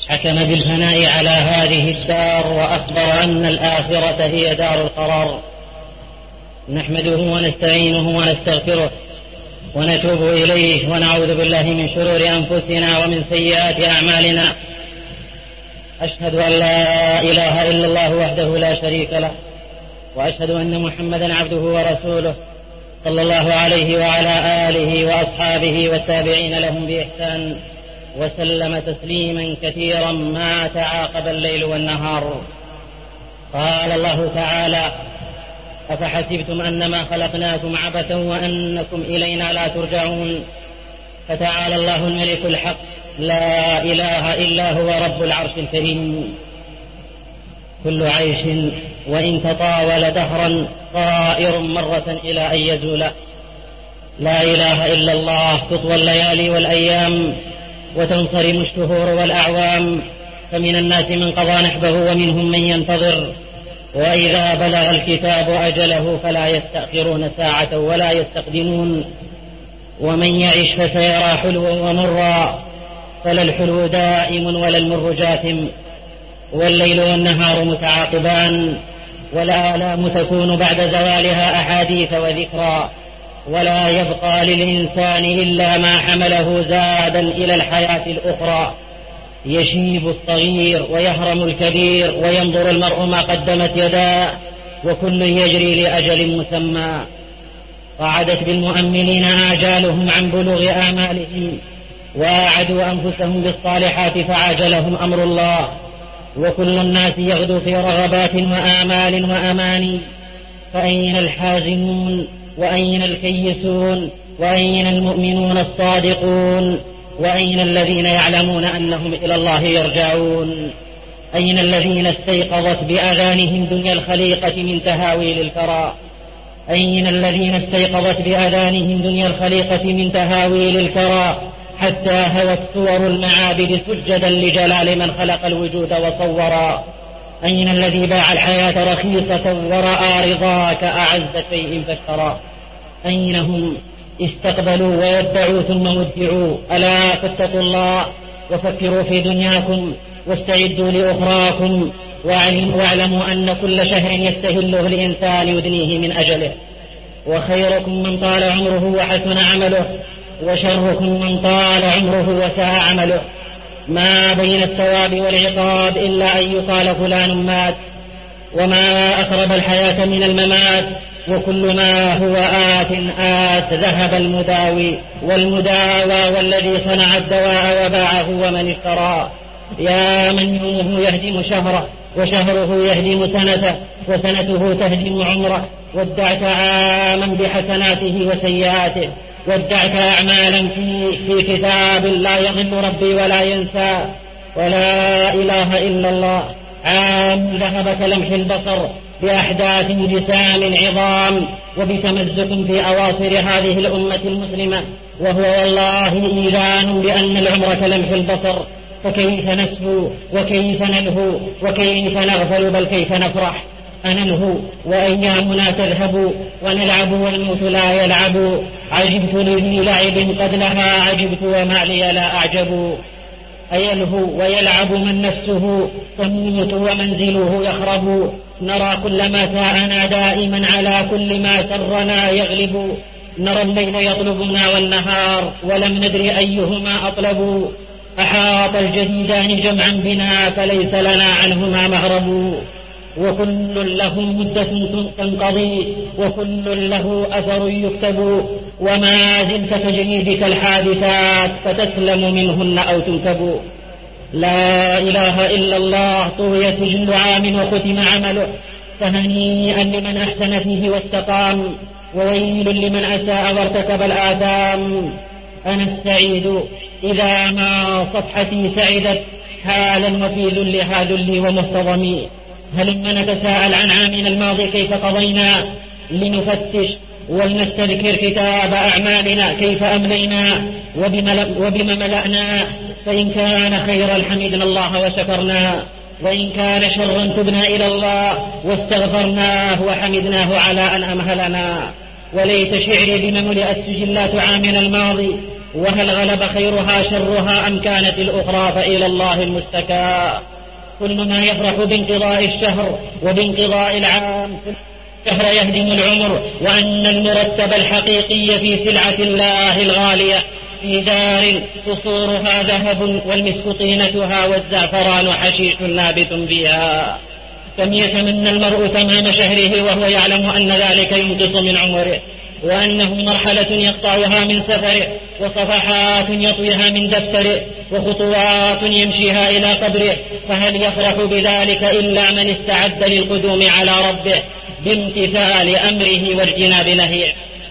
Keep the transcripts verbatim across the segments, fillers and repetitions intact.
حكم بالفناء على هذه الدار وأخبر أن الآخرة هي دار القرار. نحمده ونستعينه ونستغفره ونتوب إليه ونعوذ بالله من شرور أنفسنا ومن سيئات أعمالنا. أشهد أن لا إله إلا الله وحده لا شريك له، وأشهد أن محمدا عبده ورسوله صلى الله عليه وعلى آله وأصحابه والتابعين لهم بإحسان وسلم تسليما كثيرا ما تعاقب الليل والنهار. قال الله تعالى: أفحسبتم أنما خلقناكم عبثا وأنكم إلينا لا ترجعون. فتعالى الله الملك الحق لا إله إلا هو رب العرش الكريم. كل عيش وإن تطاول دهرا طائر مرة إلى أن يزول. لا إله إلا الله تطوى الليالي والأيام وتنصرم الشهور والأعوام، فمن الناس من قضى نحبه ومنهم من ينتظر، وإذا بلغ الكتاب أجله فلا يستأخرون ساعة ولا يستقدمون. ومن يعش فسيرى حلوا ومرا، فلا الحلو دائم ولا المر جاثم. والليل والنهار متعاقبان، والآلام تكون بعد زوالها أحاديث وذكرى، ولا يبقى للإنسان إلا ما حمله زادا إلى الحياة الأخرى. يشيب الصغير ويهرم الكبير، وينظر المرء ما قدمت يداه، وكل يجري لأجل مسمى. قعدت بالمؤملين آجالهم عن بلوغ آمالهم، وأعدوا أنفسهم بالصالحات فعاجلهم أمر الله. وكل الناس يغدو في رغبات وآمال وأماني، فأين الحازمون وأين الكيسون وأين المؤمنون الصادقون وأين الذين يعلمون أنهم إلى الله يرجعون؟ أين الذين استيقظت بأذانهم دنيا الخليقة من تهاويل الكرى؟ أين الذين استيقظت بأذانهم دنيا الخليقة من تهاويل الكرى، حتى هوت صور المعابد سجدا لجلال من خلق الوجود وصورا؟ أين الذي باع الحياة رخيصة ورأى رضاك أعز شيء فاشترى؟ أين هم؟ استقبلوا ويدعوا ثم ودعوا. ألا فاتقوا الله وفكروا في دنياكم واستعدوا لأخراكم، واعلموا أن كل شهر يستهله الإنسان يدنيه من أجله. وخيركم من طال عمره وحسن عمله، وشركم من طال عمره وساء عمله. ما بين الثواب والعقاب إلا أن يقال فلان مات. وما أقرب الحياة من الممات، وكل ما هو آت آت. ذهب المداوي والمداوى، والذي صنع الدواء وباعه ومن اشتراه. يا من يومه يهدم شهره، وشهره يهدم سنته، وسنته تهدم عمره. ودعت عاما بحسناته وسيئاته، ودعت أعمالا في, في كتاب لا يضل ربي ولا ينسى. ولا إله إلا الله عام ذهب كلمح البصر بأحداث جسام عظام، وبتمزق في أواصر هذه الأمة المسلمة، وهو والله إيذان بأن العمر كلمح البصر. فكيف نسهو وكيف نلهو وكيف نغفل بل كيف نفرح؟ أنلهو وأيامنا تذهب ونلعب والموت لا يلعب. عجبت لذي لعب قد لها عجبت وما لي لا أعجب. أيلهو ويلعب من نفسه تموت ومنزله يخرب. نرى كل ما ساءنا دائما على كل ما سرنا يغلب. نرى الليل يطلبنا والنهار ولم ندري أيهما أطلب. أحاط الجديدان جمعا بنا فليس لنا عنهما مهرب. وكل له مدة تنقضي، وكل له أثر يكتب. وما زلت تجري بك الحادثات فتسلم منهن أو تنكب. لا إله إلا الله طوي سجل عام وختم عمله. فهنيئا لمن أحسن فيه واستقام، وويل لمن أساء وارتكب الآثام. أنا السعيد إذا ما صفحتي سعدت، حالا وفي ذلها ذلي ومهتضمي. هلما نتساءل عن عامنا الماضي كيف قضينا، لنفتش ولنستذكر كتاب أعمالنا كيف أملينا وبما ملأنا. فإن كان خيرا حمدنا الله وشكرنا، وإن كان شرا تبنا إلى الله واستغفرناه وحمدناه على أن أمهلنا. وليت شعري بما ملئت سجلات عامنا الماضي، وهل غلب خيرها شرها أم كانت الأخرى؟ فإلى الله المشتكى. كل ما يفرح بانقضاء الشهر وبانقضاء العام الشهر يهدم العمر، وأن المرتب الحقيقي في سلعة الله الغالية في دار قصورها ذهب والمسك طينتها والزعفران حشيش نابت فيها. كم يتمنى المرء تمام شهره وهو يعلم أن ذلك ينقص من عمره، وأنه مرحلة يقطعها من سفره، وصفحات يطويها من دفتره، وخطوات يمشيها إلى قبره. فهل يفرح بذلك إلا من استعد للقدوم على ربه بامتثال أمره واجتناب نهيه؟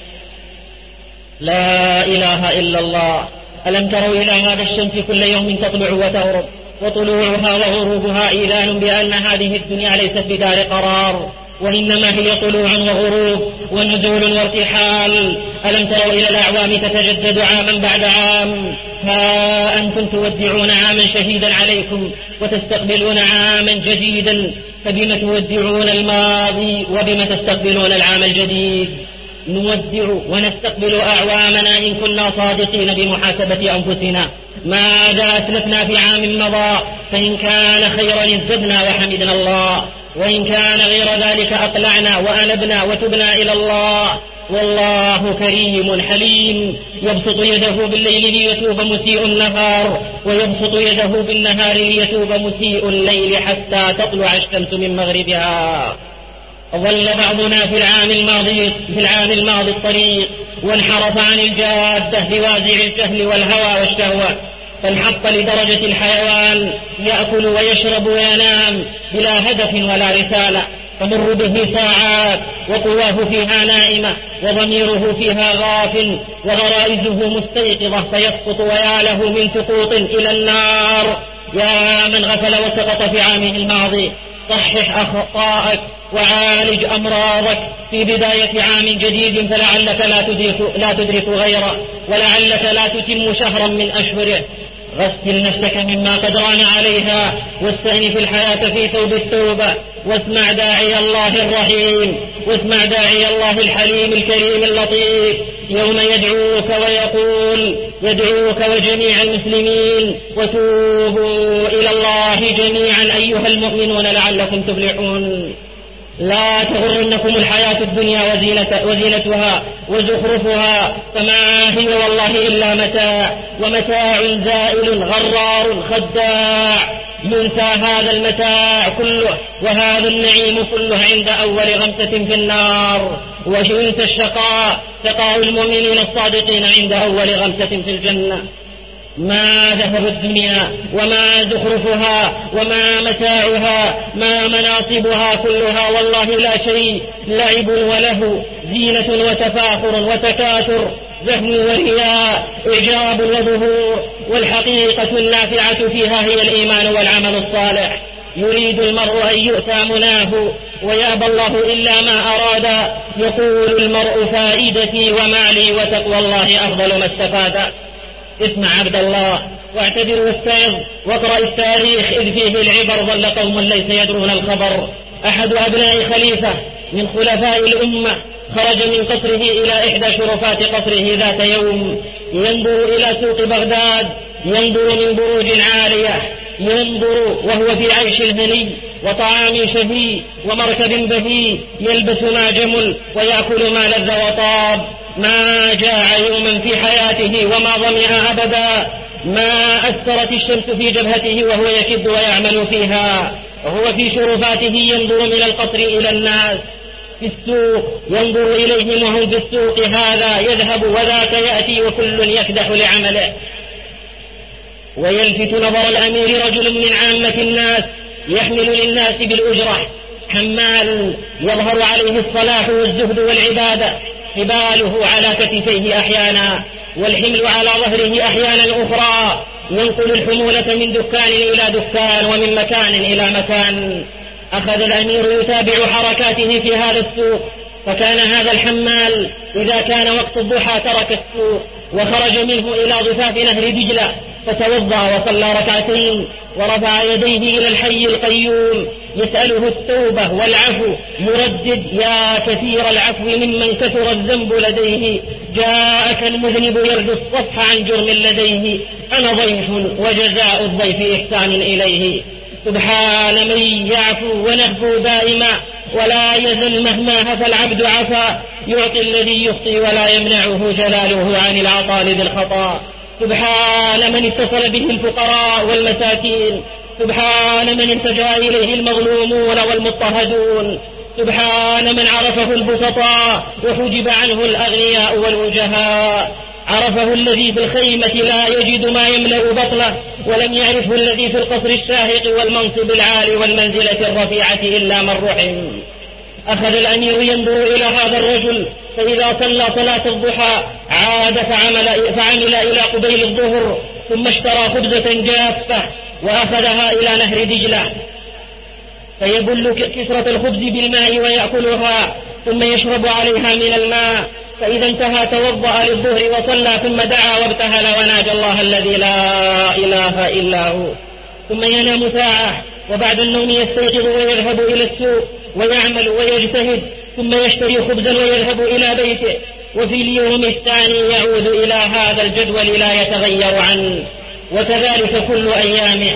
لا إله إلا الله. ألم تروا إلى هذا الشمس كل يوم تطلع وتغرب، وطلوعها وغروبها إيذان بأن هذه الدنيا ليست بدار قرار، وإنما هي طلوع وغروب ونزول وارتحال. ألم تروا إلى الأعوام تتجدد عاما بعد عام؟ ها أنتم تودعون عاما شهيدا عليكم وتستقبلون عاما جديدا، فبم تودعون الماضي وبم تستقبلون العام الجديد؟ نودع ونستقبل أعوامنا إن كنا صادقين بمحاسبة أنفسنا. ماذا أسلفنا في عام مضى؟ فإن كان خيرا ازددنا وحمدنا الله، وإن كان غير ذلك أقلعنا وأنبنا وتبنا إلى الله. والله كريم حليم، يبسط يده بالليل ليتوب مسيء النهار، ويبسط يده بالنهار ليتوب مسيء الليل حتى تطلع الشمس من مغربها. ظل بعضنا في العام الماضي في العام الماضي الطريق، وانحرف عن الجادة بوازع الجهل والهوى والشهوة، فانحط لدرجة الحيوان يأكل ويشرب وينام بلا هدف ولا رسالة، تمر به ساعات وقواه فيها نائمة وضميره فيها غاف وغرائزه مستيقظة، فيسقط ويا له من سقوط إلى النار. يا من غفل وسقط في عامه الماضي، صحح أخطاءك وعالج أمراضك في بداية عام جديد، فلعلك لا تدرك, لا تدرك غيره، ولعلك لا تتم شهرا من أشهره. غسل نفسك مما قد ران عليها، واستأنف الحياة في ثوب التوبة، واسمع داعي الله الرحيم، واسمع داعي الله الحليم الكريم اللطيف يوم يدعوك ويقول: يدعوك وجميع المسلمين وتوبوا إلى الله جميعا أيها المؤمنون لعلكم تفلحون. لا تغرنكم الحياة الدنيا وزينة وزينتها وزخرفها، فما هي والله إلا متاع، ومتاع زائل غرار خداع. ينسى هذا المتاع كله وهذا النعيم كله عند أول غمسة في النار، وينسى الشقاء شقاء المؤمنين الصادقين عند أول غمسة في الجنة. ما ذهب الدنيا وما زخرفها وما متاعها ما مناصبها كلها والله لا شيء، لعب وله، زينة وتفاخر وتكاثر، زهم ورياء، إعجاب وظهور، والحقيقة النافعة فيها هي الإيمان والعمل الصالح. يريد المرء أن يؤتى مناه ويأبى الله إلا ما أراد. يقول المرء: فائدتي ومالي وتقوى الله أفضل ما استفاد. اسمع عبد الله واعتبر واستيض واقرأ التاريخ إذ فيه العبر. ظل قوم ليس يدرون الخبر. أحد أبناء خليفة من خلفاء الأمة خرج من قصره إلى إحدى شرفات قصره ذات يوم، ينظر إلى سوق بغداد، ينظر من بروج عالية، ينظر وهو في عيش هني وطعام شهي ومركب بهي، يلبس ما جمل ويأكل ما لذ وطاب. ما جاع يوما في حياته وما ظمئ أبدا. ما أثرت الشمس في جبهته وهو يكد ويعمل فيها. وهو في شرفاته ينظر من القصر إلى الناس في السوق، ينظر إليهم وهم في السوق، هذا يذهب وذاك يأتي وكل يكدح لعمله. ويلفت نظر الأمير رجل من عامة الناس يحمل للناس بالأجرة، حمال يظهر عليه الصلاح والزهد والعبادة، حباله على كتفيه أحيانا والحمل على ظهره أحيانا أخرى، ينقل الحمولة من دكان إلى دكان ومن مكان إلى مكان. أخذ الأمير يتابع حركاته في هذا السوق، فكان هذا الحمال إذا كان وقت الضحى ترك السوق وخرج منه إلى ضفاف نهر دجلة، فتوضأ وصلى ركعتين ورفع يديه إلى الحي القيوم يسأله التوبة والعفو، يردد: يا كثير العفو ممن كثر الذنب لديه، جاءك المذنب يرجو الصفح عن جرم لديه، أنا ضيف وجزاء الضيف إحسان إليه. سبحان من يعفو ونهفو دائما ولا يزل مهما هفى العبد عفا، يعطي الذي يخطي ولا يمنعه جلاله عن العطاء بالخطا. سبحان من اتصل به الفقراء والمساكين، سبحان من التجا إليه المظلومون والمضطهدون، سبحان من عرفه البسطاء وحجب عنه الأغنياء والوجهاء. عرفه الذي في الخيمة لا يجد ما يملأ بطنه، ولم يعرفه الذي في القصر الشاهق والمنصب العالي والمنزلة الرفيعة إلا من رحم. أخذ الأمير ينظر إلى هذا الرجل، فإذا صلى صلاة الضحى عاد فعمل, فعمل إلى قبيل الظهر، ثم اشترى خبزة جافة وأخذها إلى نهر دجلة فيبل كسرة الخبز بالماء ويأكلها، ثم يشرب عليها من الماء. فإذا انتهى توضأ للظهر وصلى، ثم دعا وابتهل وناجى الله الذي لا إله إلا هو، ثم ينام ساعة، وبعد النوم يستيقظ ويذهب إلى السوق ويعمل ويجتهد، ثم يشتري خبزا ويذهب إلى بيته، وفي اليوم الثاني يعود إلى هذا الجدول لا يتغير عنه، وكذلك كل أيامه.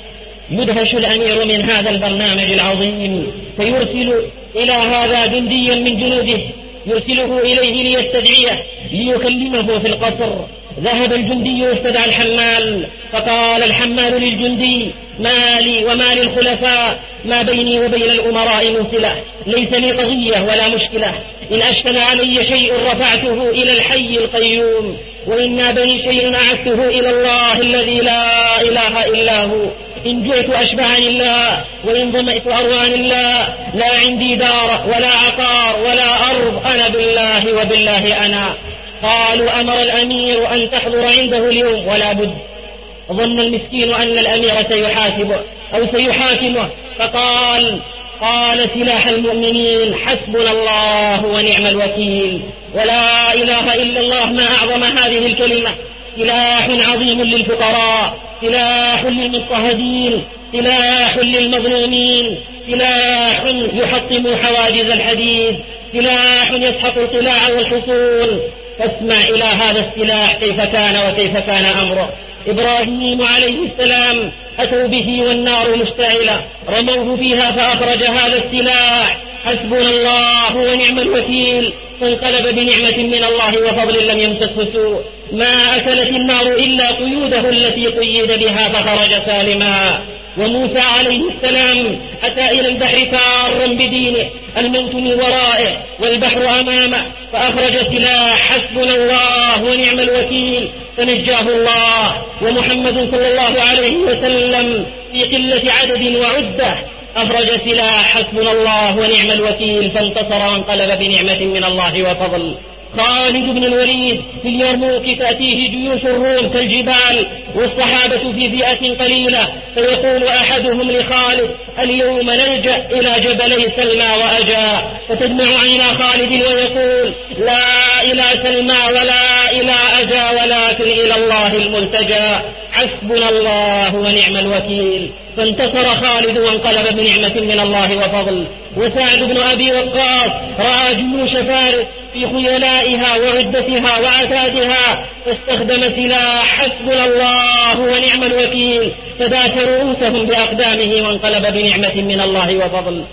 يدهش الأمير من هذا البرنامج العظيم، فيرسل إلى هذا جنديا من جنوده، يرسله إليه ليستدعيه ليكلمه في القصر. ذهب الجندي واستدعى الحمال، فقال الحمال للجندي: ما لي وما للخلفاء، ما بيني وبين الأمراء من صلة، ليس لي قضية ولا مشكلة، إن أشكل علي شيء رفعته إلى الحي القيوم، وإن نابني شيء أعدته إلى الله الذي لا إله إلا هو، إن جئت أشبعني الله، وإن ظمئت أروان الله، لا عندي دار ولا عقار ولا أرض، أنا بالله وبالله أنا. قالوا: أمر الأمير أن تحضر عنده اليوم، ولا بد. ظن المسكين أن الأمير سيحاسبه أو سيحاكمه، فقال: قال سلاح المؤمنين حسبنا الله ونعم الوكيل، ولا إله إلا الله، ما أعظم هذه الكلمة، سلاح عظيم للفقراء، سلاح للمضطهدين، سلاح للمظلومين، سلاح يحطم حواجز الحديد، سلاح يسحق القلاع والحصون. فاسمع إلى هذا السلاح كيف كان وكيف كان أمره. إبراهيم عليه السلام أتوا به والنار مشتعلة، رموه فيها فأخرج هذا السلاح حسبنا الله ونعم الوكيل، فانقلب بنعمة من الله وفضل لم يمسسه سوء، ما أكلت النار إلا قيوده التي قيد بها فخرج سالما. وموسى عليه السلام أتى إلى البحر فارا بدينه، الموت من ورائه والبحر أمامه، فأخرج سلاح حسبنا الله ونعم الوكيل، فنجاه الله. ومحمد صلى الله عليه وسلم في قلة عدد وعدة أخرج سلاح حسبنا الله ونعم الوكيل، فانتصر وانقلب بنعمة من الله وفضل. خالد بن الوليد في اليرموك تأتيه جيوش الروم كالجبال، والصحابة في فئة قليلة، فيقول أحدهم لخالد: اليوم نلجأ إلى جبلي سلمى وأجا، فتدمع عينا خالد ويقول: لا إلى سلمى ولا إلى أجا، ولكن إلى الله الملتجى، حسبنا الله ونعم الوكيل. فانتصر خالد وانقلب بنعمة من الله وفضل. وسعد بن أبي وقاص رأى جيوش فارس في خيلائها وعدتها وعتادها، فاستخدم سلاح حسبنا الله ونعم الوكيل، فداس رؤوسهم بأقدامه وانقلب بنعمة من الله وفضل.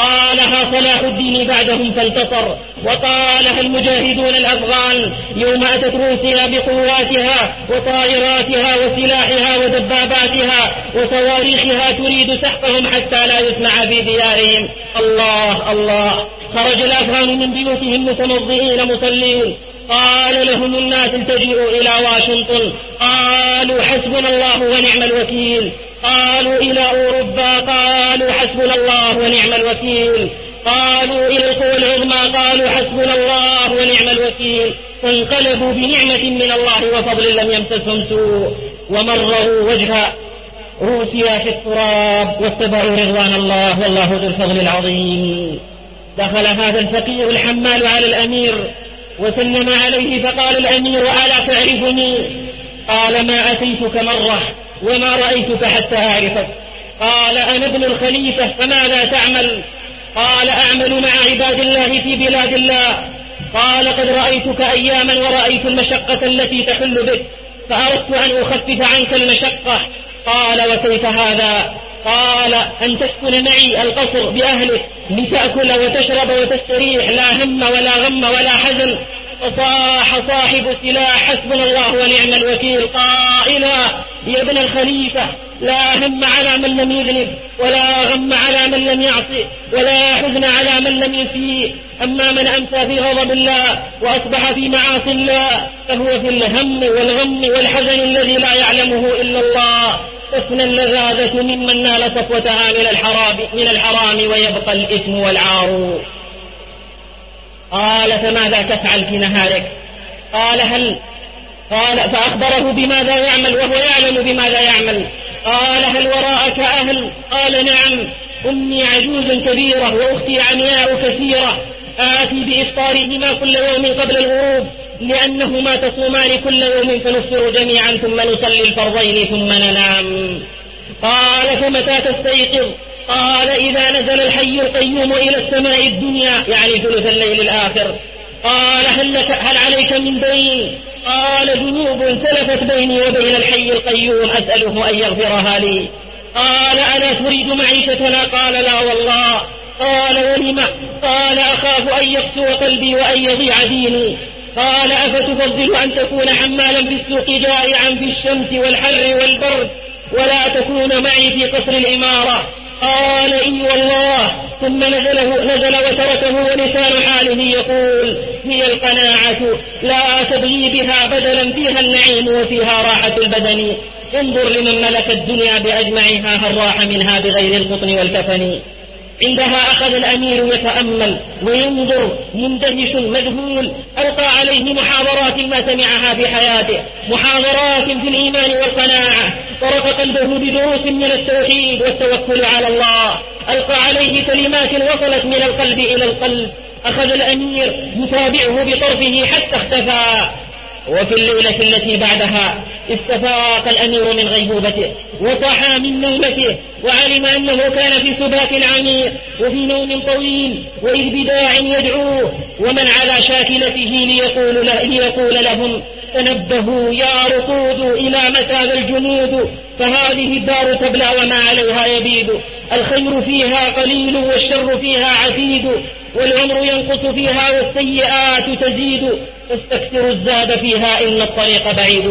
قالها صلاح الدين بعدهم فانتصر، وقالها المجاهدون الأفغان يوم أتت روسيا بقواتها وطائراتها وسلاحها ودباباتها وصواريخها تريد سحقهم حتى لا يسمع في ديارهم. الله الله. خرج الأفغان من بيوتهم متمضئين مصلين، قال لهم الناس: التجئوا إلى واشنطن. قالوا: حسبنا الله ونعم الوكيل. قالوا: إلى أوروبا. قالوا: حسبنا الله ونعم الوكيل. قالوا: إلى القوى العظمى. قالوا: حسبنا الله ونعم الوكيل. فانقلبوا بنعمة من الله وفضل لم يمسسهم سوء، ومروا وجه روسيا في التراب واتبعوا رضوان الله، والله ذو الفضل العظيم. دخل هذا الفقير الحمال على الأمير وسلم عليه، فقال الأمير: ألا تعرفني؟ قال: ما أتيتك مرة وما رأيتك حتى أعرفك. قال: أنا ابن الخليفة، فماذا تعمل؟ قال: أعمل مع عباد الله في بلاد الله. قال قد رأيتك أياما ورأيت المشقة التي تحل بك فأردت أن أخفف عنك المشقة. قال وكيف هذا؟ قال أن تسكن معي القصر بأهلك لتأكل وتشرب وتستريح لا هم ولا غم ولا حزن. فصاح صاحب السلاح حسبنا الله ونعم الوكيل قائلا يا ابن الخليفة لا هم على من لم يذنب ولا غم على من لم يعصي ولا حزن على من لم يسيء. أما من أمسى في غضب الله وأصبح في معاصي الله فهو في الهم والغم والحزن الذي لا يعلمه إلا الله. تفنى اللذاذة ممن نال صفوتها من الحرام, من الحرام ويبقى الإثم والعار. قال فماذا تفعل في نهارك؟ قال هل قال فأخبره بماذا يعمل وهو يعلم بماذا يعمل. قال هل وراءك أهل؟ قال نعم، أمي عجوز كبيرة وأختي عمياء كثيرة، آتي بإفطارهما كل يوم قبل الغروب لأنهما تصومان كل يوم فنفطر جميعا ثم نصلي الفرضين ثم ننام. قال فمتى تستيقظ؟ قال إذا نزل الحي القيوم إلى السماء الدنيا يعني ثلث الليل الآخر. قال هل, لك هل عليك من دين؟ قال ذنوب سلفت بيني وبين الحي القيوم أسأله أن يغفرها لي. قال ألا تريد معيشتنا؟ قال لا والله. قال ولم؟ قال أخاف أن يقسو قلبي وأن يضيع ديني. قال أفتفضل أن تكون حمالا في السوق جائعا في الشمس والحر والبرد ولا تكون معي في قصر الإمارة؟ قال إي والله. ثم نزله نزل وتركه ولسان حاله يقول هي القناعة لا تبغي بها بدلا فيها النعيم وفيها راحة البدن. انظر لمن ملك الدنيا بأجمعها هل راح منها بغير القطن والكفن. عندها أخذ الأمير يتأمل وينظر مندهش مذهول. ألقى عليه محاضرات ما سمعها في حياته، محاضرات في الإيمان والقناعة، طرق قلبه بدروس من التوحيد والتوكل على الله. ألقى عليه كلمات وصلت من القلب إلى القلب. أخذ الأمير يتابعه بطرفه حتى اختفى. وفي الليلة التي بعدها استفاق الأمير من غيبوبته وصحى من نومته وعلم أنه كان في سبات عميق وفي نوم طويل، وإذ بداع يدعوه ومن على شاكلته ليقول, له ليقول لهم تنبهوا يا رقود إلى متى ذا الجنود، فهذه الدار تبلى وما عليها يبيد. الخير فيها قليل والشر فيها عتيد، والعمر ينقص فيها والسيئات تزيد، فاستكثروا الزاد فيها إن الطريق بعيد.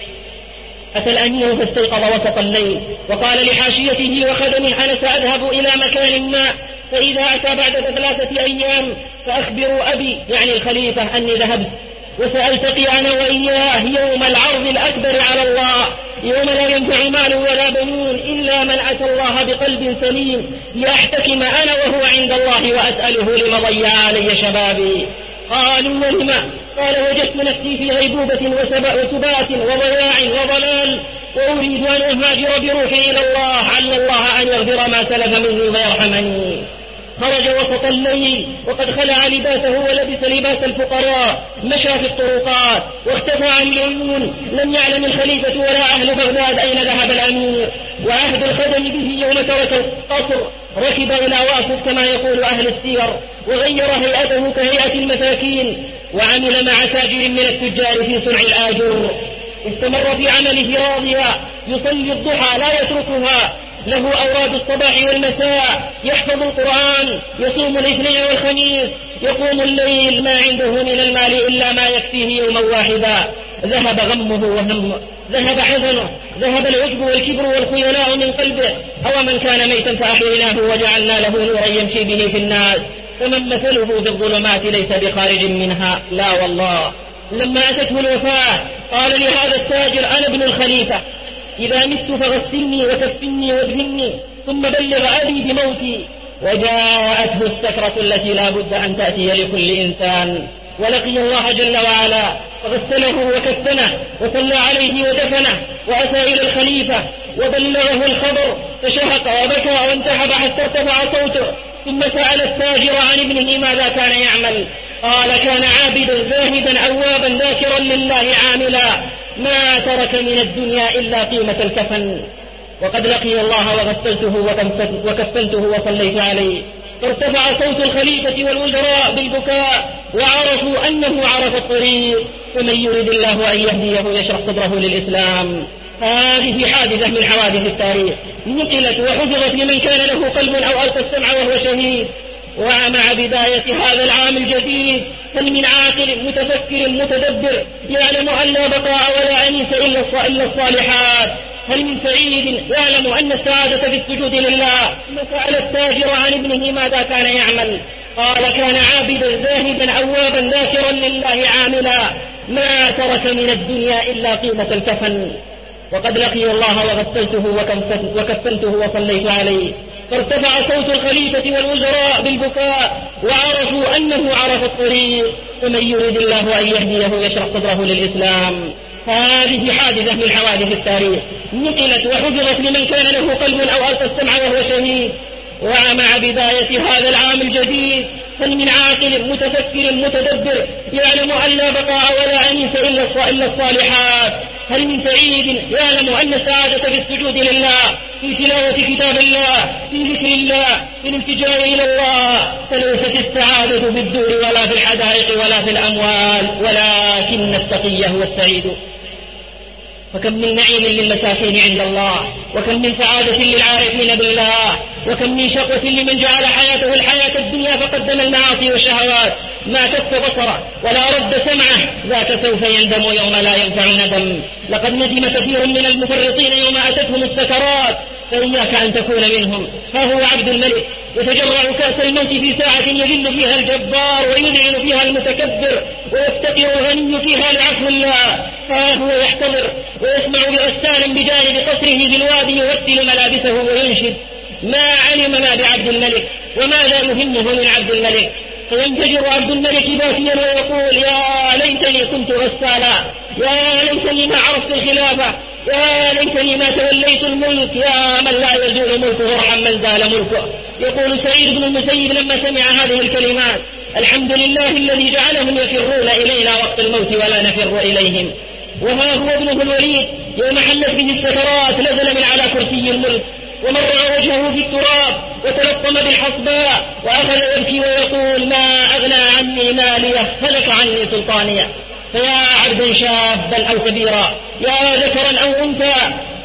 أتى الأمير فاستيقظ وسط الليل وقال لحاشيته وخدمه أنا سأذهب إلى مكان ما، فإذا أتى بعد ثلاثة أيام فأخبروا أبي يعني الخليفة أني ذهبت، وسألتقي أنا وإياه يوم العرض الأكبر على الله، يوم لا ينفع مال ولا بنون إلا من أتى الله بقلب سليم، لأحتكم أنا وهو عند الله وأسأله لما ضيع علي شبابي. قالوا ولما؟ قال وجدت نفسي في غيبوبة وسبات وضياع وضلال، وأريد أن أهاجر بروحي إلى الله عل الله أن يغفر ما سلف مني ويرحمني. خرج وسط الليل وقد خلع لباسه ولبس لباس الفقراء، مشى في الطرقات واختفى عن العيون، لم يعلم الخليفة ولا أهل بغداد أين ذهب الأمير. وعهد الخدم به يوم ترك القصر ركب إلى واسط كما يقول أهل السير، وغير هيئته كهيئة المساكين، وعمل مع تاجر من التجار في صنع الآجر. استمر في عمله راضيا، يصلي الضحى لا يتركها، له أوراد الصباح والمساء، يحفظ القرآن، يصوم الاثنين والخميس، يقوم الليل، ما عنده من المال إلا ما يكفيه يوما واحدا. ذهب غمه وهمه، ذهب حزنه، ذهب العجب والكبر والخيلاء من قلبه. أو من كان ميتا فأحييناه وجعلنا له نورا يمشي به في الناس فمن مثله في الظلمات ليس بخارج منها. لا والله. لما أتته الوفاة قال لهذا التاجر أنا ابن الخليفة، إذا مت فغسلني وكفني وادفني ثم بلغ أبي بموتي. وجاءته السكرة التي لا بد أن تأتي لكل إنسان، ولقي الله جل وعلا فغسله وكفنه وصلى عليه ودفنه، وأتى إلى الخليفة وبلغه الخبر فشهق وبكى وانتحب حتى ارتفع صوته، ثم سأل التاجر عن ابنه ماذا كان يعمل. قال كان عابدا زاهدا أوابا ذاكرا لله عاملا، ما ترك من الدنيا إلا قيمة الكفن. وقد لقي الله وغسلته وكفنته وصليت عليه. فارتفع صوت الخليفة والوزراء بالبكاء وعرفوا أنه عرف الطريق. فمن يريد الله أن يهديه يشرح صدره للإسلام. هذه حادثة من حوادث التاريخ نقلت وحفظت لمن كان له قلب أو ألقى السمع وهو شهيد. ومع بداية هذا العام الجديد هل من عاقل متفكر متدبر يعلم أن لا بقاء ولا أنيس إلا الصالحات؟ هل من سعيد يعلم أن السعادة في السجود لله؟ سأل التاجر عن ابنه ماذا كان يعمل؟ قال كان عابدا زاهدا أوابا ذاكرا لله عاملا، ما ترك من الدنيا إلا قيمة الكفن. وقد لقي الله وغسلته وكفنته وصليت عليه. فارتفع صوت الخليفة والوزراء بالبكاء وعرفوا أنه عرف الطريق. فمن يريد الله أن يهديه يشرح صدره للإسلام. هذه حادثة من حوادث التاريخ نقلت وحفظت لمن كان له قلب أو ألقى السمع وهو شهيد. ومع بداية هذا العام الجديد هل من عاقل متفكر متدبر يعلم أن لا بقاء ولا أنيس إلا الصالحات؟ هل من سعيد يعلم أن السعادة في السجود لله، في تلاوة كتاب الله، في ذكر الله، في الالتجاء إلى الله؟ فليست السعادة في الدور ولا في الحدائق ولا في الأموال، ولكن التقي هو السعيد. وكم من نعيم للمساكين عند الله، وكم من سعادة للعارفين بالله، وكم من شقوة لمن جعل حياته الحياة الدنيا فقدم المعاصي والشهوات. ما كف بصره ولا رد سمعه، ذاك سوف يندم يوم لا ينفع ندم. لقد ندم كثير من المفرطين يوم أتتهم السكرات، فإياك أن تكون منهم. ها هو عبد الملك يتجرع كأس الموت في ساعة يذل فيها الجبار ويذعن فيها المتكبر ويفتقر الغني فيها لعفو الله. ها هو يحتضر ويسمع بغسان بجانب قصره ذي الوادي يغسل ملابسه وينشد. ما علم ما بعبد الملك وماذا يهمه من عبد الملك. فينفجر عبد الملك باكيا ويقول يا ليتني كنت غسالا، يا ليتني ما عرفت الخلافة، يا ليتني ما توليت الملك، يا من لا يزول ملكه ارحم من زال ملكه. يقول سعيد بن المسيب لما سمع هذه الكلمات الحمد لله الذي جعلهم يفرون إلينا وقت الموت ولا نفر إليهم. وها هو ابنه الوليد يوم حلت به السكرات نزل من على كرسي الملك ومرع وجهه في التراب وتلطم بالحصباء وأخذ يبكي ويقول ما أغنى عني مالية هلك عني سلطانية. فيا عبدا شابا أو كبيرا، يا ذكرا أو أنثى،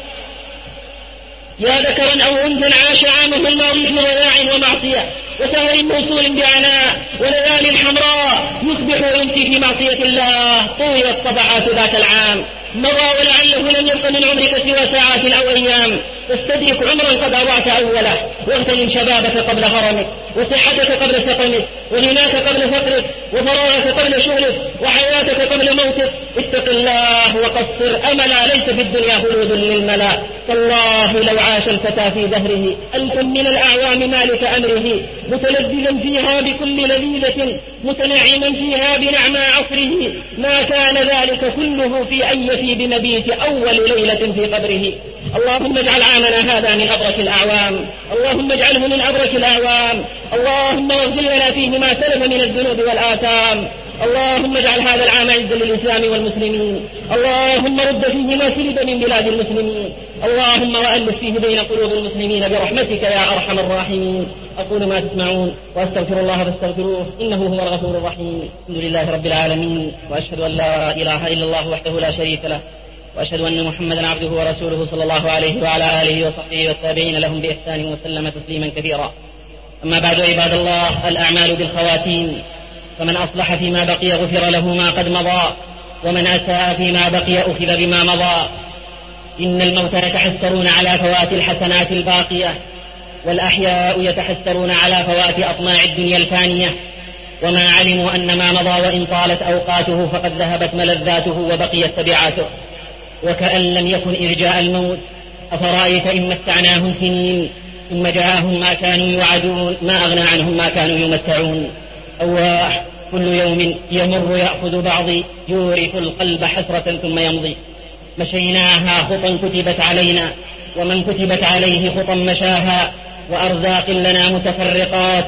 يا ذكرا أو أنثى عاش عامه الماضي في ضياع ومعصية وسهر موصول بعناء وليال حمراء يصبح يمسي في معصية الله، طويت صفحات ذاك العام مضى ولعله لم يبق من عمرك سوى ساعات أو أيام. فاستدرك عمرا قد أضعت أوله، واغتنم شبابك قبل هرمك، وصحتك قبل سقمك، وغناك قبل فقرك، وفراغك قبل شغلك، وحياتك قبل موتك. اتق الله وقصر أملا، ليس في الدنيا خلود للملا. فالله لو عاش الفتى في دهره ألف من الأعوام مالك أمره، متلذذا فيها بكل لذيذة متنعما فيها بنعمى عصره، ما كان ذلك كله في أن يفي بمبيت أول ليلة في قبره. اللهم اجعل عامنا هذا من أبرك الأعوام، اللهم اجعله من أبرك الأعوام، اللهم اغفر لنا فيه ما سلف من الذنوب والآثام. اللهم اجعل هذا العام عزا للإسلام والمسلمين، اللهم رد فيه ما سلب من بلاد المسلمين، اللهم وألف فيه بين قلوب المسلمين برحمتك يا أرحم الراحمين. أقول ما تسمعون وأستغفر الله فاستغفروه إنه هو الغفور الرحيم. الحمد لله رب العالمين، وأشهد أن لا إله إلا الله وحده لا شريك له، وأشهد أن محمدا عبده ورسوله صلى الله عليه وعلى آله وصحبه والتابعين لهم بإحسان وسلم تسليما كثيرا. أما بعد عباد الله، الأعمال بالخواتيم، فمن أصلح فيما بقي غفر له ما قد مضى، ومن أساء فيما بقي أخذ بما مضى. إن الموتى يتحسرون على فوات الحسنات الباقية، والأحياء يتحسرون على فوات أطماع الدنيا الفانية، وما علموا أن ما مضى وإن طالت أوقاته فقد ذهبت ملذاته وبقيت تبعاته. وكأن لم يكن إرجاء الموت، أفرأيت إن متعناهم سنين ثم جاءهم ما كانوا يوعدون ما أغنى عنهم ما كانوا يمتعون. أواه كل يوم يمر يأخذ بعضي يورث القلب حسرة ثم يمضي. مشيناها خطا كتبت علينا، ومن كتبت عليه خطا مشاها، وأرزاق لنا متفرقات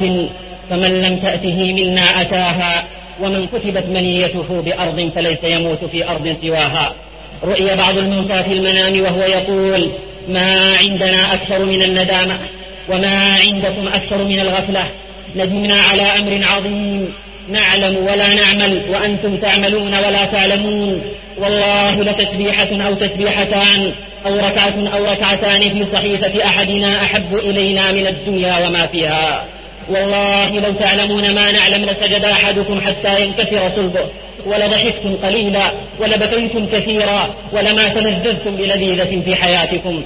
فمن لم تأته منا أتاها، ومن كتبت منيته بأرض فليس يموت في أرض سواها. رؤي بعض الموتى في المنام وهو يقول ما عندنا أكثر من الندامة، وما عندكم أكثر من الغفلة، ندمنا على أمر عظيم، نعلم ولا نعمل وأنتم تعملون ولا تعلمون. والله لتسبيحة أو تسبيحتان أو ركعة أو ركعتان في صحيفة أحدنا أحب إلينا من الدنيا وما فيها. والله لو تعلمون ما نعلم لسجد أحدكم حتى ينكسر صلبه، ولضحكتم قليلا ولبكيتم كثيرا، ولما تلذذتم بلذيذة في حياتكم.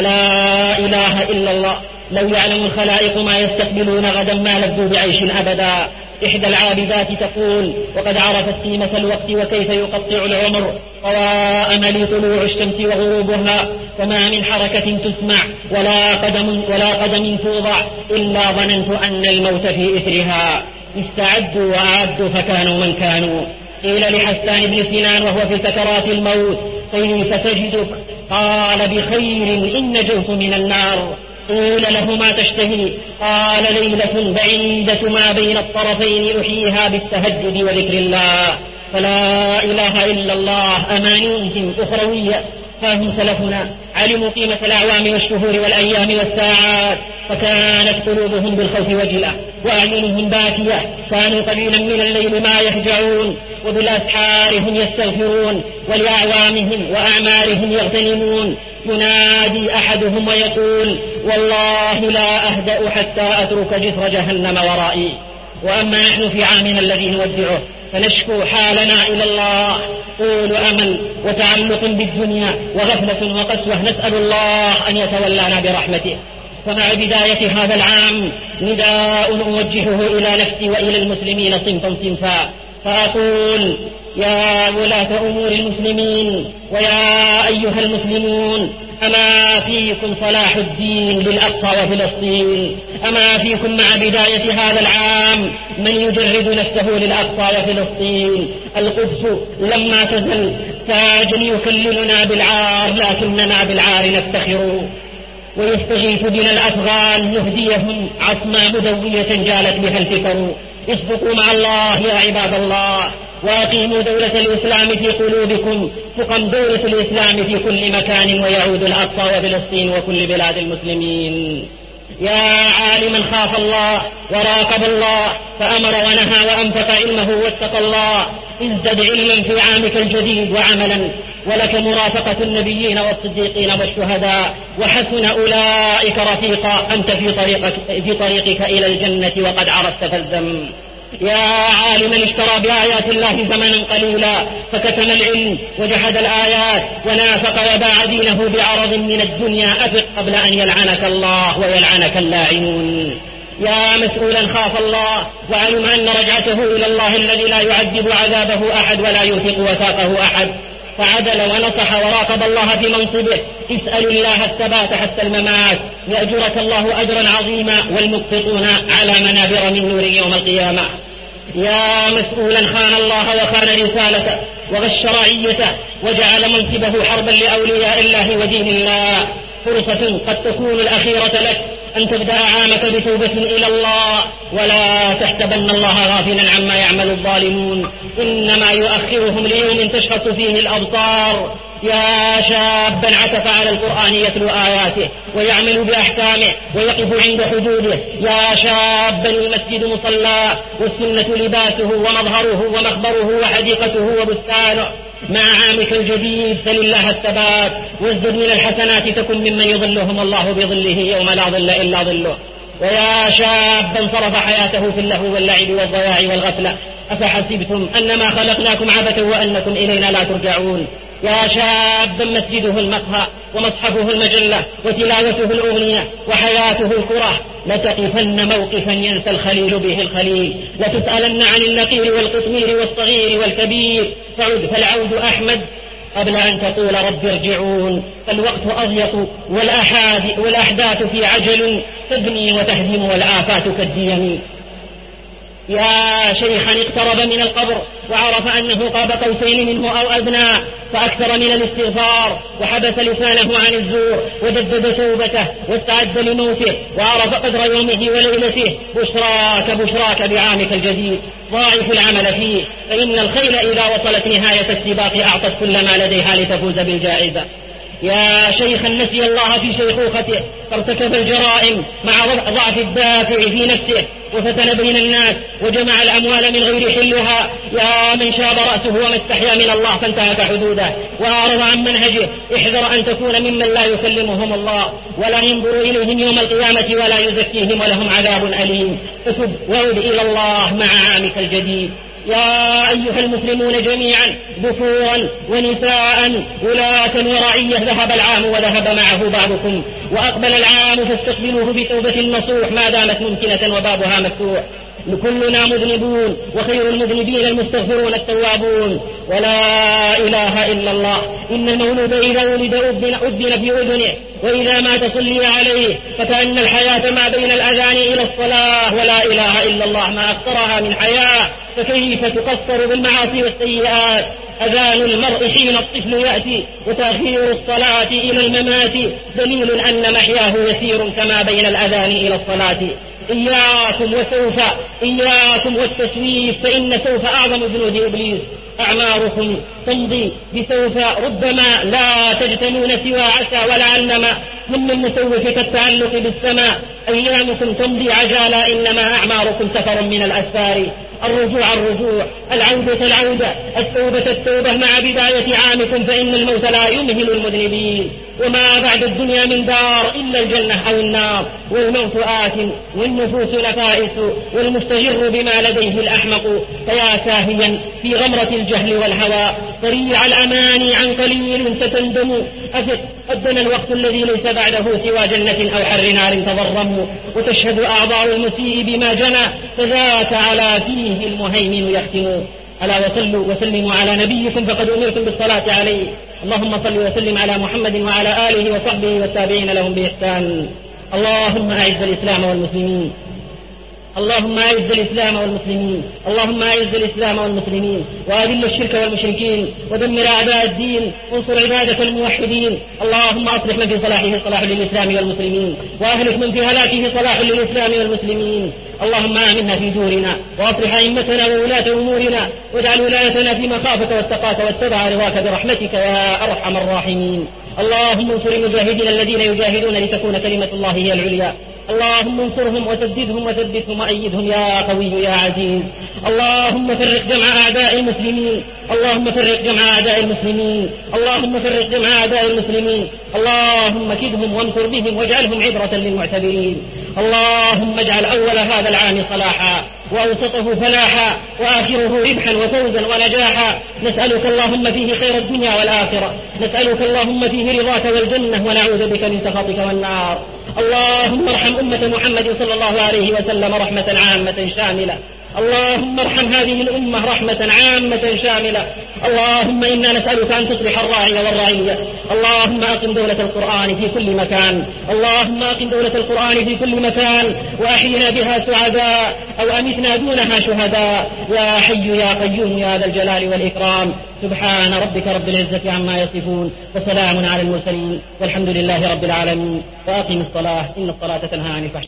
فلا إله إلا الله. لو يعلم الخلائق ما يستقبلون غدا ما لذوا بعيش أبدا. إحدى العابدات تقول: وقد عرفت قيمة الوقت وكيف يقطع العمر، طواء لي طلوع الشمس وغروبها، فما من حركة تسمع ولا قدم, ولا قدم توضع إلا ظننت أن الموت في إثرها. استعدوا وأعدوا فكانوا من كانوا. قيل لحسان بن سنان وهو في سكرات الموت: كيف تجدك؟ قال: بخير إن نجوت من النار. قيل له: ما تشتهي؟ قال: ليلة بعيدة ما بين الطرفين أحييها بالتهجد وذكر الله. فلا إله إلا الله أمانيهم أخروية. فهم سلفنا علموا قيمة الأعوام والشهور والأيام والساعات، فكانت قلوبهم بالخوف وجلة وأعينهم باكية. كانوا قليلا من الليل ما يهجعون، وبالأسحار هم يستغفرون، ولأعوامهم وأعمارهم يغتنمون. ينادي أحدهم ويقول: والله لا أهدأ حتى أترك جسر جهنم ورائي. وأما نحن في عامنا الذي نودعه فنشكو حالنا إلى الله، طول أمل وتعلق بالدنيا وغفلة وقسوة، نسأل الله أن يتولانا برحمته. فمع بداية هذا العام نداء أوجهه إلى نفسي وإلى المسلمين صنفا صنفا، فأقول: يا ولاة أمور المسلمين ويا أيها المسلمون، أما فيكم صلاح الدين بالأقصى وفلسطين؟ أما فيكم مع بداية هذا العام من يجرد نفسه للأقصى وفلسطين؟ القدس لما تزل تاجا يكللنا بالعار، لكننا بالعار نفتخر. ويستغيث بنا الأفغان نهديهم عصما مدوية جالت بها الفكر. اصدقوا مع الله يا عباد الله، وأقيموا دولة الإسلام في قلوبكم، تقم دولة الإسلام في كل مكان، ويعود الأقصى وفلسطين وكل بلاد المسلمين. يا عالما خاف الله وراقب الله، فأمر ونهى وأنفق علمه واتقى الله، ازدد علما في عامك الجديد وعملا، ولك مرافقة النبيين والصديقين والشهداء، وحسن أولئك رفيقا. أنت في طريقك, في طريقك إلى الجنة وقد عرفت فالزم. يا عالما اشترى بآيات الله زمنا قليلا فكتم العلم وجحد الآيات ونافق وباع دينه بعرض من الدنيا، أفق قبل أن يلعنك الله ويلعنك اللاعنون. يا مسؤولا خاف الله وعلم أن رجعته إلى الله الذي لا يعذب عذابه أحد ولا يوثق وثاقه أحد، فعدل ونصح وراقب الله في منصبه. اسأل الله الثبات حتى الممات، يأجرك الله أجرا عظيما، والمقسطون على منابر من نور يوم القيامة. يا مسؤولا خان الله وخان رسالته وغش رعيته وجعل منصبه حربا لأولياء الله ودين الله، فرصة قد تكون الأخيرة لك أن تبدأ عامك بتوبة إلى الله، ولا تحسبن الله غافلا عما يعمل الظالمون، إنما يؤخرهم ليوم تشخص فيه الأبصار. يا شابا عكف على القرآن يتلو آياته ويعمل بأحكامه ويقف عند حدوده، يا شابا المسجد مصلى والسنة لباسه ومظهره ومخبره وحديقته وبستانه. مع عامك الجديد فلله الثبات، وازدد من الحسنات تكن ممن يظلهم الله بظله يوم لا ظل إلا ظله. ويا شابا صرف حياته في اللهو واللعب والضياع والغفلة، أفحسبتم أنما خلقناكم عبثا وأنكم إلينا لا ترجعون. يا شابا مسجده المقهى ومصحفه المجلة وتلاوته الأغنية وحياته الكرة، لتقفن موقفا ينسى الخليل به الخليل، لتسألن عن النقير والقطمير والصغير والكبير، فعد فالعود أحمد قبل أن تقول رب ارجعون. فالوقت أضيق والأحداث في عجل، تبني وتهدم والآفات كالديم. يا شيخا اقترب من القبر وعرف أنه قاب قوسين منه أو أدنى، فأكثر من الاستغفار وحبس لسانه عن الزور وجدد توبته واستعد لموته وعرف قدر يومه وليلته. بشراك بشراك بعامك الجديد، ضاعف العمل فيه، فإن الخيل إذا وصلت نهاية السباق أعطت كل ما لديها لتفوز بالجائزة. يا شيخا نسي الله في شيخوخته فارتكب الجرائم مع ضعف الدافع في نفسه وفتن بين الناس وجمع الأموال من غير حلها. يا من شاب رأسه وما استحيا من الله فانتهك حدوده وأعرض عن منهجه، احذر أن تكون ممن لا يكلمهم الله ولا ينظر إليهم يوم القيامة ولا يزكيهم ولهم عذاب أليم. فتب وعد إلى الله مع عامك الجديد. يا أيها المسلمون جميعا ذكورا ونساء ولاة ورعية، ذهب العام وذهب معه بعضكم وأقبل العام فاستقبلوه بتوبة نصوح ما دامت ممكنة وبابها مفتوح. كلنا مذنبون وخير المذنبين المستغفرون التوابون. ولا إله إلا الله. إن المولود إذا ولد أذن في أذنه وإذا مات صلي عليه، فكأن الحياة ما بين الأذان إلى الصلاة. ولا إله إلا الله ما أكثرها من حياة، فكيف تقصر بالمعاصي والسيئات. أذان المرء حين الطفل يأتي وتأخير الصلاة إلى الممات دليل أن محياه يسير كما بين الأذان إلى الصلاة. إياكم وسوف، إياكم والتسويف، فإن سوف أعظم جنود إبليس. أعماركم تمضي بسوف، ربما لا تجتنون سوى عسى ولعلما، من المسوف كالتعلق بالسماء. أيامكم تمضي عجالا، إنما أعماركم سفر من الأسفار. الرجوع الرجوع، العودة العودة، التوبة التوبة مع بداية عامكم، فإن الموت لا يمهل المذنبين. وما بعد الدنيا من دار إلا الجنة أو النار، والموت آت والنفوس نفائس، والمستجر بما لديه الأحمق. فيا ساهيا في غمرة الجهل والهوى طريع الأماني عن قليل ستندم. أفق، أدنى الوقت الذي ليس بعده سوى جنة أو حر نار تضرم، وتشهد أعضاء المسيء بما جنى، فذاك على فيه المهيمن يختم. ألا وصلوا وسلموا على نبيكم فقد أمرتم بالصلاة عليه. اللهم صل وسلم على محمد وعلى آله وصحبه والتابعين لهم بإحسان. اللهم أعز الإسلام والمسلمين، اللهم أعز الإسلام والمسلمين، اللهم أعز الإسلام والمسلمين، وأذل الشرك والمشركين، ودمر أعداء الدين، وانصر عبادك الموحدين. اللهم أصلح من في صلاحه صلاح للإسلام والمسلمين، وأهلك من في هلاكه صلاح للإسلام والمسلمين. اللهم آمنا في دورنا، وأصلح أئمتنا وولاة أمورنا، واجعل ولايتنا في مخافك واتقاك واتبع رضاك برحمتك يا أرحم الراحمين. اللهم انصر المجاهدين الذين يجاهدون لتكون كلمة الله هي العليا. اللهم انصرهم وسددهم وثبتهم وأيدهم يا قوي يا عزيز. اللهم فرق جمع أعداء المسلمين، اللهم فرق جمع أعداء المسلمين، اللهم فرق جمع أعداء المسلمين. اللهم كدهم وامكر بهم واجعلهم عبرة للمعتبرين. اللهم اجعل أول هذا العام صلاحا، وأوسطه فلاحا، وآخره ربحا وفوزا ونجاحا. نسألك اللهم فيه خير الدنيا والآخرة، نسألك اللهم فيه رضاك والجنة، ونعوذ بك من سخطك والنار. اللهم ارحم أمة محمد صلى الله عليه وسلم رحمة عامة شاملة. اللهم ارحم هذه الأمة رحمة عامة شاملة. اللهم إنا نسألك أن تصلح الراعي والرعية. اللهم أقم دولة القرآن في كل مكان، اللهم أقم دولة القرآن في كل مكان، وأحينا بها سعداء أو أمتنا دونها شهداء، يا حي يا قيوم يا ذا الجلال والإكرام. سبحان ربك رب العزة عما يصفون، وسلام على المرسلين، والحمد لله رب العالمين. وأقم الصلاة إن الصلاة تنهى عن الفحشاء